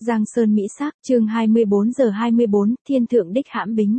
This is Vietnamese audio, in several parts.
Giang Sơn Mỹ Sắc, chương 24:24, Thiên Thượng Đích Hãm Bính.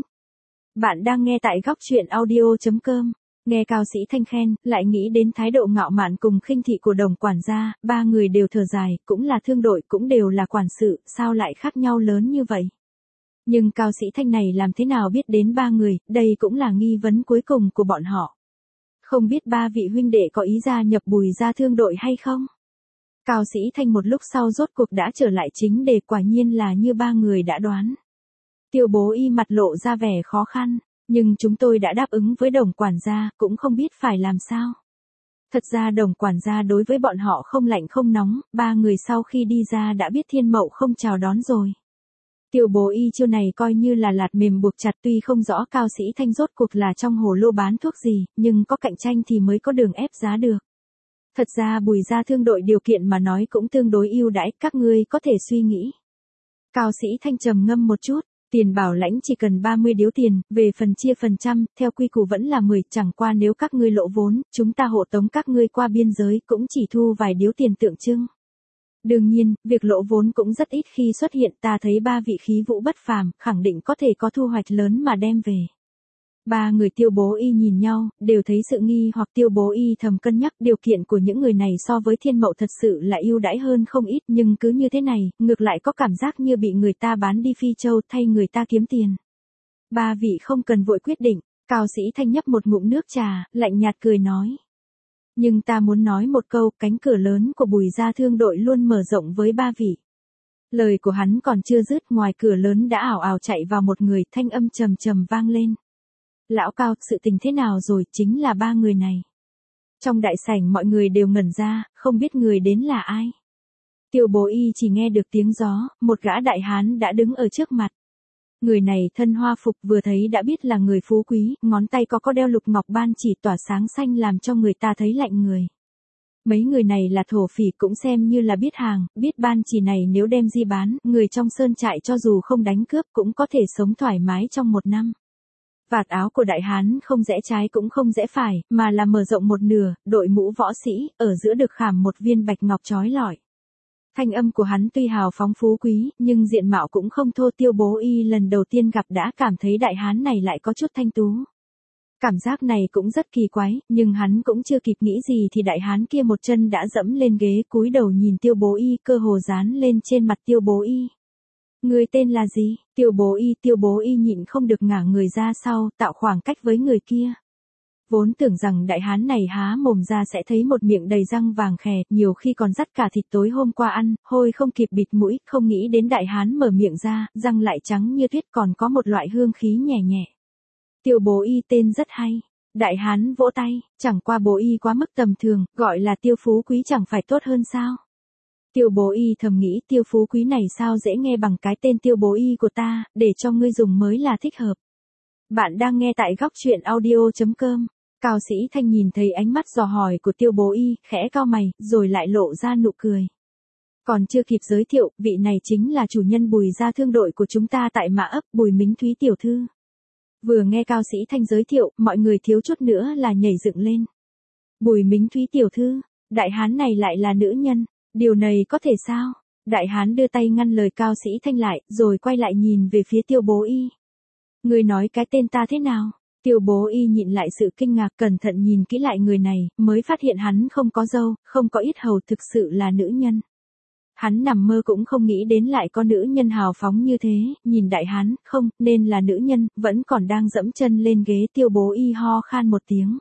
Bạn đang nghe tại góc truyện audio.com. Nghe cao sĩ Thanh khen, lại nghĩ đến thái độ ngạo mạn cùng khinh thị của Đồng quản gia, ba người đều thở dài, cũng là thương đội, cũng đều là quản sự, sao lại khác nhau lớn như vậy? Nhưng cao sĩ Thanh này làm thế nào biết đến ba người, đây cũng là nghi vấn cuối cùng của bọn họ. Không biết ba vị huynh đệ có ý gia nhập Bùi gia thương đội hay không? Cao sĩ Thanh một lúc sau rốt cuộc đã trở lại chính đề, quả nhiên là như ba người đã đoán. Tiêu Bố Y mặt lộ ra vẻ khó khăn, nhưng chúng tôi đã đáp ứng với Đồng quản gia, cũng không biết phải làm sao. Thật ra Đồng quản gia đối với bọn họ không lạnh không nóng, ba người sau khi đi ra đã biết Thiên Mậu không chào đón rồi. Tiêu Bố Y chiêu này coi như là lạt mềm buộc chặt, tuy không rõ cao sĩ Thanh rốt cuộc là trong hồ lô bán thuốc gì, nhưng có cạnh tranh thì mới có đường ép giá được. Thật ra Bùi gia thương đội điều kiện mà nói cũng tương đối ưu đãi, các ngươi có thể suy nghĩ. Cao sĩ Thanh trầm ngâm một chút, tiền bảo lãnh chỉ cần 30 điếu tiền, về phần chia phần trăm, theo quy củ vẫn là 10, chẳng qua nếu các ngươi lỗ vốn, chúng ta hộ tống các ngươi qua biên giới cũng chỉ thu vài điếu tiền tượng trưng. Đương nhiên, việc lỗ vốn cũng rất ít khi xuất hiện, ta thấy ba vị khí vũ bất phàm, khẳng định có thể có thu hoạch lớn mà đem về. Ba người Tiêu Bố Y nhìn nhau, đều thấy sự nghi hoặc. Tiêu Bố Y thầm cân nhắc điều kiện của những người này so với Thiên Mậu thật sự là ưu đãi hơn không ít, nhưng cứ như thế này, ngược lại có cảm giác như bị người ta bán đi Phi Châu thay người ta kiếm tiền. Ba vị không cần vội quyết định, cao sĩ Thanh nhấp một ngụm nước trà, lạnh nhạt cười nói. Nhưng ta muốn nói một câu, cánh cửa lớn của Bùi gia thương đội luôn mở rộng với ba vị. Lời của hắn còn chưa dứt, ngoài cửa lớn đã ảo ảo chạy vào một người, thanh âm trầm trầm vang lên. Lão Cao, sự tình thế nào rồi, chính là ba người này. Trong đại sảnh mọi người đều ngẩn ra, không biết người đến là ai. Tiêu Bố Y chỉ nghe được tiếng gió, một gã đại hán đã đứng ở trước mặt. Người này thân hoa phục, vừa thấy đã biết là người phú quý, ngón tay có đeo lục ngọc ban chỉ tỏa sáng xanh làm cho người ta thấy lạnh người. Mấy người này là thổ phỉ, cũng xem như là biết hàng, biết ban chỉ này nếu đem di bán, người trong sơn trại cho dù không đánh cướp cũng có thể sống thoải mái trong một năm. Vạt áo của đại hán không rẽ trái cũng không rẽ phải, mà là mở rộng một nửa, đội mũ võ sĩ, ở giữa được khảm một viên bạch ngọc chói lọi. Thanh âm của hắn tuy hào phóng phú quý, nhưng diện mạo cũng không thô. Tiêu Bố Y lần đầu tiên gặp đã cảm thấy đại hán này lại có chút thanh tú. Cảm giác này cũng rất kỳ quái, nhưng hắn cũng chưa kịp nghĩ gì thì đại hán kia một chân đã dẫm lên ghế, cúi đầu nhìn Tiêu Bố Y, cơ hồ dán lên trên mặt Tiêu Bố Y. Người tên là gì? Tiêu Bố Y nhịn không được ngả người ra sau, tạo khoảng cách với người kia. Vốn tưởng rằng đại hán này há mồm ra sẽ thấy một miệng đầy răng vàng khè, nhiều khi còn dắt cả thịt tối hôm qua ăn, hôi không kịp bịt mũi, không nghĩ đến đại hán mở miệng ra, răng lại trắng như tuyết, còn có một loại hương khí nhẹ nhẹ. Tiêu Bố Y tên rất hay. Đại hán vỗ tay, chẳng qua Bố Y quá mức tầm thường, gọi là Tiêu Phú Quý chẳng phải tốt hơn sao? Tiêu Bố Y thầm nghĩ, Tiêu Phú Quý này sao dễ nghe bằng cái tên Tiêu Bố Y của ta, để cho ngươi dùng mới là thích hợp. Bạn đang nghe tại góc truyện audio.com. Cao sĩ Thanh nhìn thấy ánh mắt dò hỏi của Tiêu Bố Y, khẽ cau mày, rồi lại lộ ra nụ cười. Còn chưa kịp giới thiệu, vị này chính là chủ nhân Bùi gia thương đội của chúng ta tại Mã Ấp, Bùi Mính Thúy tiểu thư. Vừa nghe Cao sĩ Thanh giới thiệu, mọi người thiếu chút nữa là nhảy dựng lên. Bùi Mính Thúy tiểu thư, đại hán này lại là nữ nhân. Điều này có thể sao? Đại hán đưa tay ngăn lời cao sĩ Thanh lại, rồi quay lại nhìn về phía Tiêu Bố Y. Người nói cái tên ta thế nào? Tiêu Bố Y nhịn lại sự kinh ngạc, cẩn thận nhìn kỹ lại người này, mới phát hiện hắn không có râu, không có yết hầu, thực sự là nữ nhân. Hắn nằm mơ cũng không nghĩ đến lại có nữ nhân hào phóng như thế, nhìn đại hán, không, nên là nữ nhân, vẫn còn đang dẫm chân lên ghế. Tiêu Bố Y ho khan một tiếng.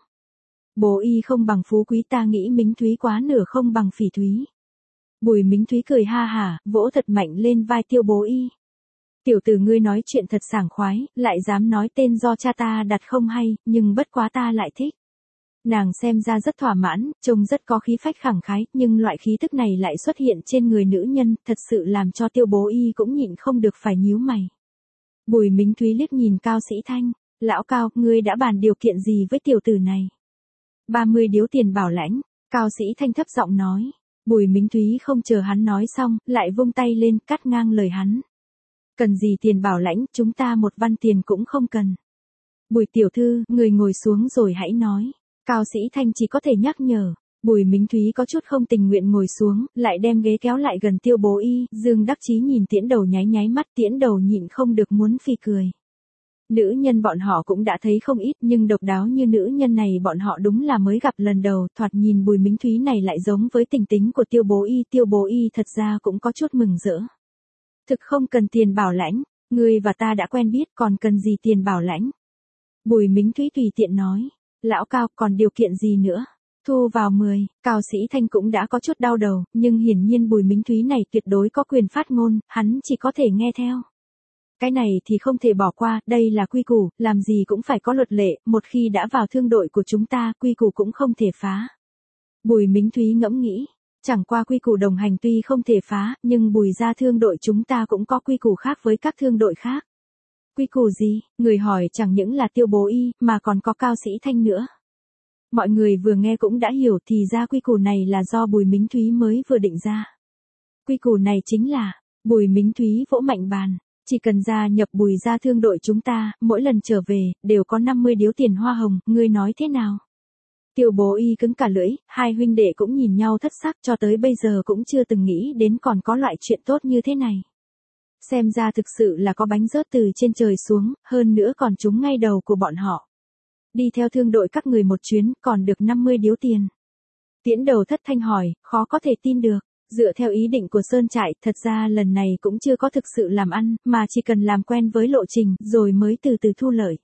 Bố Y không bằng Phú Quý, ta nghĩ Mính Thúy quá nửa không bằng Phỉ Thúy. Bùi Mính Thúy cười ha hả, vỗ thật mạnh lên vai Tiêu Bố Y. Tiểu tử ngươi nói chuyện thật sảng khoái, lại dám nói tên do cha ta đặt không hay, nhưng bất quá ta lại thích. Nàng xem ra rất thỏa mãn, trông rất có khí phách khẳng khái, nhưng loại khí tức này lại xuất hiện trên người nữ nhân, thật sự làm cho Tiêu Bố Y cũng nhịn không được phải nhíu mày. Bùi Mính Thúy liếc nhìn Cao sĩ Thanh, lão Cao, ngươi đã bàn điều kiện gì với tiểu tử này? 30 điếu tiền bảo lãnh, Cao sĩ Thanh thấp giọng nói. Bùi Mính Thúy không chờ hắn nói xong, lại vung tay lên, cắt ngang lời hắn. Cần gì tiền bảo lãnh, chúng ta một văn tiền cũng không cần. Bùi tiểu thư, người ngồi xuống rồi hãy nói. Cao sĩ Thanh chỉ có thể nhắc nhở. Bùi Mính Thúy có chút không tình nguyện ngồi xuống, lại đem ghế kéo lại gần Tiêu Bố Y, Dương đắc chí nhìn Tiễn Đầu nháy nháy mắt, Tiễn Đầu nhịn không được muốn phì cười. Nữ nhân bọn họ cũng đã thấy không ít, nhưng độc đáo như nữ nhân này bọn họ đúng là mới gặp lần đầu, thoạt nhìn Bùi Mính Thúy này lại giống với tình tính của Tiêu Bố Y thật ra cũng có chút mừng rỡ. Thực không cần tiền bảo lãnh, ngươi và ta đã quen biết còn cần gì tiền bảo lãnh. Bùi Mính Thúy tùy tiện nói, lão Cao còn điều kiện gì nữa? Thu vào 10, Cao Sĩ Thanh cũng đã có chút đau đầu, nhưng hiển nhiên Bùi Mính Thúy này tuyệt đối có quyền phát ngôn, hắn chỉ có thể nghe theo. Cái này thì không thể bỏ qua, đây là quy củ, làm gì cũng phải có luật lệ, một khi đã vào thương đội của chúng ta, quy củ cũng không thể phá. Bùi Mính Thúy ngẫm nghĩ, chẳng qua quy củ đồng hành tuy không thể phá, nhưng Bùi gia thương đội chúng ta cũng có quy củ khác với các thương đội khác. Quy củ gì? Người hỏi chẳng những là Tiêu Bố Y, mà còn có Cao Sĩ Thanh nữa. Mọi người vừa nghe cũng đã hiểu thì ra quy củ này là do Bùi Mính Thúy mới vừa định ra. Quy củ này chính là, Bùi Mính Thúy vỗ mạnh bàn, chỉ cần gia nhập Bùi gia thương đội chúng ta, mỗi lần trở về, đều có 50 điếu tiền hoa hồng, ngươi nói thế nào? Tiêu Bố Y cứng cả lưỡi, hai huynh đệ cũng nhìn nhau thất sắc, cho tới bây giờ cũng chưa từng nghĩ đến còn có loại chuyện tốt như thế này. Xem ra thực sự là có bánh rớt từ trên trời xuống, hơn nữa còn trúng ngay đầu của bọn họ. Đi theo thương đội các người một chuyến, còn được 50 điếu tiền. Tiễn Đầu thất thanh hỏi, khó có thể tin được. Dựa theo ý định của Sơn Trại, thật ra lần này cũng chưa có thực sự làm ăn, mà chỉ cần làm quen với lộ trình, rồi mới từ từ thu lợi.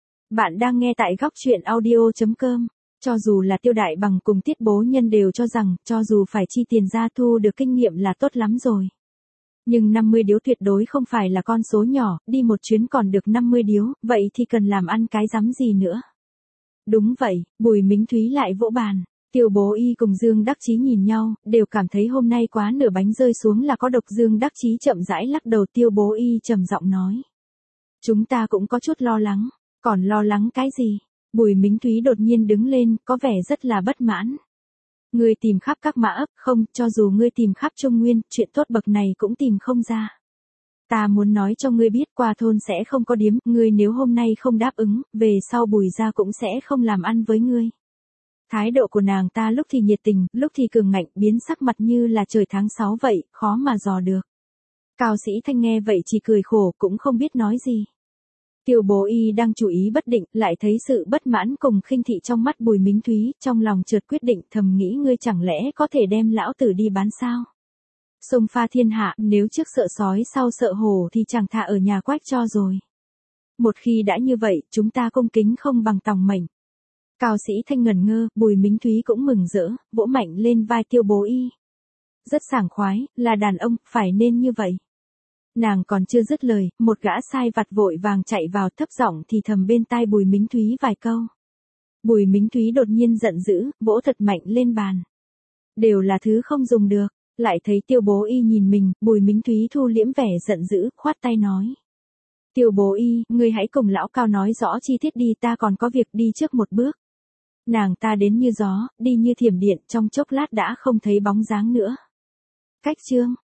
Bạn đang nghe tại góc truyện audio.com. Cho dù là Tiêu Đại Bằng cùng Tiết Bố Nhân đều cho rằng, cho dù phải chi tiền ra thu được kinh nghiệm là tốt lắm rồi. Nhưng 50 điếu tuyệt đối không phải là con số nhỏ, đi một chuyến còn được 50 điếu, vậy thì cần làm ăn cái rắm gì nữa. Đúng vậy, Bùi Mính Thúy lại vỗ bàn. Tiêu Bố Y cùng Dương đắc chí nhìn nhau, đều cảm thấy hôm nay quá nửa bánh rơi xuống là có độc. Dương đắc chí chậm rãi lắc đầu. Tiêu Bố Y trầm giọng nói. Chúng ta cũng có chút lo lắng. Còn lo lắng cái gì? Bùi Mính Thúy đột nhiên đứng lên, có vẻ rất là bất mãn. Ngươi tìm khắp các mã ấp, không, cho dù ngươi tìm khắp Trung Nguyên, chuyện tốt bậc này cũng tìm không ra. Ta muốn nói cho ngươi biết qua thôn sẽ không có điếm, ngươi nếu hôm nay không đáp ứng, về sau Bùi gia cũng sẽ không làm ăn với ngươi. Thái độ của nàng ta lúc thì nhiệt tình, lúc thì cường ngạnh, biến sắc mặt như là trời tháng 6 vậy, khó mà dò được. Cao Sĩ Thanh nghe vậy chỉ cười khổ, cũng không biết nói gì. Tiêu Bố Y đang chú ý bất định, lại thấy sự bất mãn cùng khinh thị trong mắt Bùi Mính Thúy, trong lòng chợt quyết định, thầm nghĩ ngươi chẳng lẽ có thể đem lão tử đi bán sao? Sông pha thiên hạ, nếu trước sợ sói sau sợ hổ thì chẳng thà ở nhà quách cho rồi. Một khi đã như vậy, chúng ta cung kính không bằng tòng mệnh. Cao Sĩ Thanh ngẩn ngơ, Bùi Mính Thúy cũng mừng rỡ, vỗ mạnh lên vai Tiêu Bố Y. Rất sảng khoái, là đàn ông, phải nên như vậy. Nàng còn chưa dứt lời, một gã sai vặt vội vàng chạy vào thấp giọng thì thầm bên tai Bùi Mính Thúy vài câu. Bùi Mính Thúy đột nhiên giận dữ, vỗ thật mạnh lên bàn. Đều là thứ không dùng được, lại thấy Tiêu Bố Y nhìn mình, Bùi Mính Thúy thu liễm vẻ giận dữ, khoát tay nói. Tiêu Bố Y, ngươi hãy cùng lão Cao nói rõ chi tiết đi, ta còn có việc đi trước một bước. Nàng ta đến như gió, đi như thiểm điện, trong chốc lát đã không thấy bóng dáng nữa. Cách chương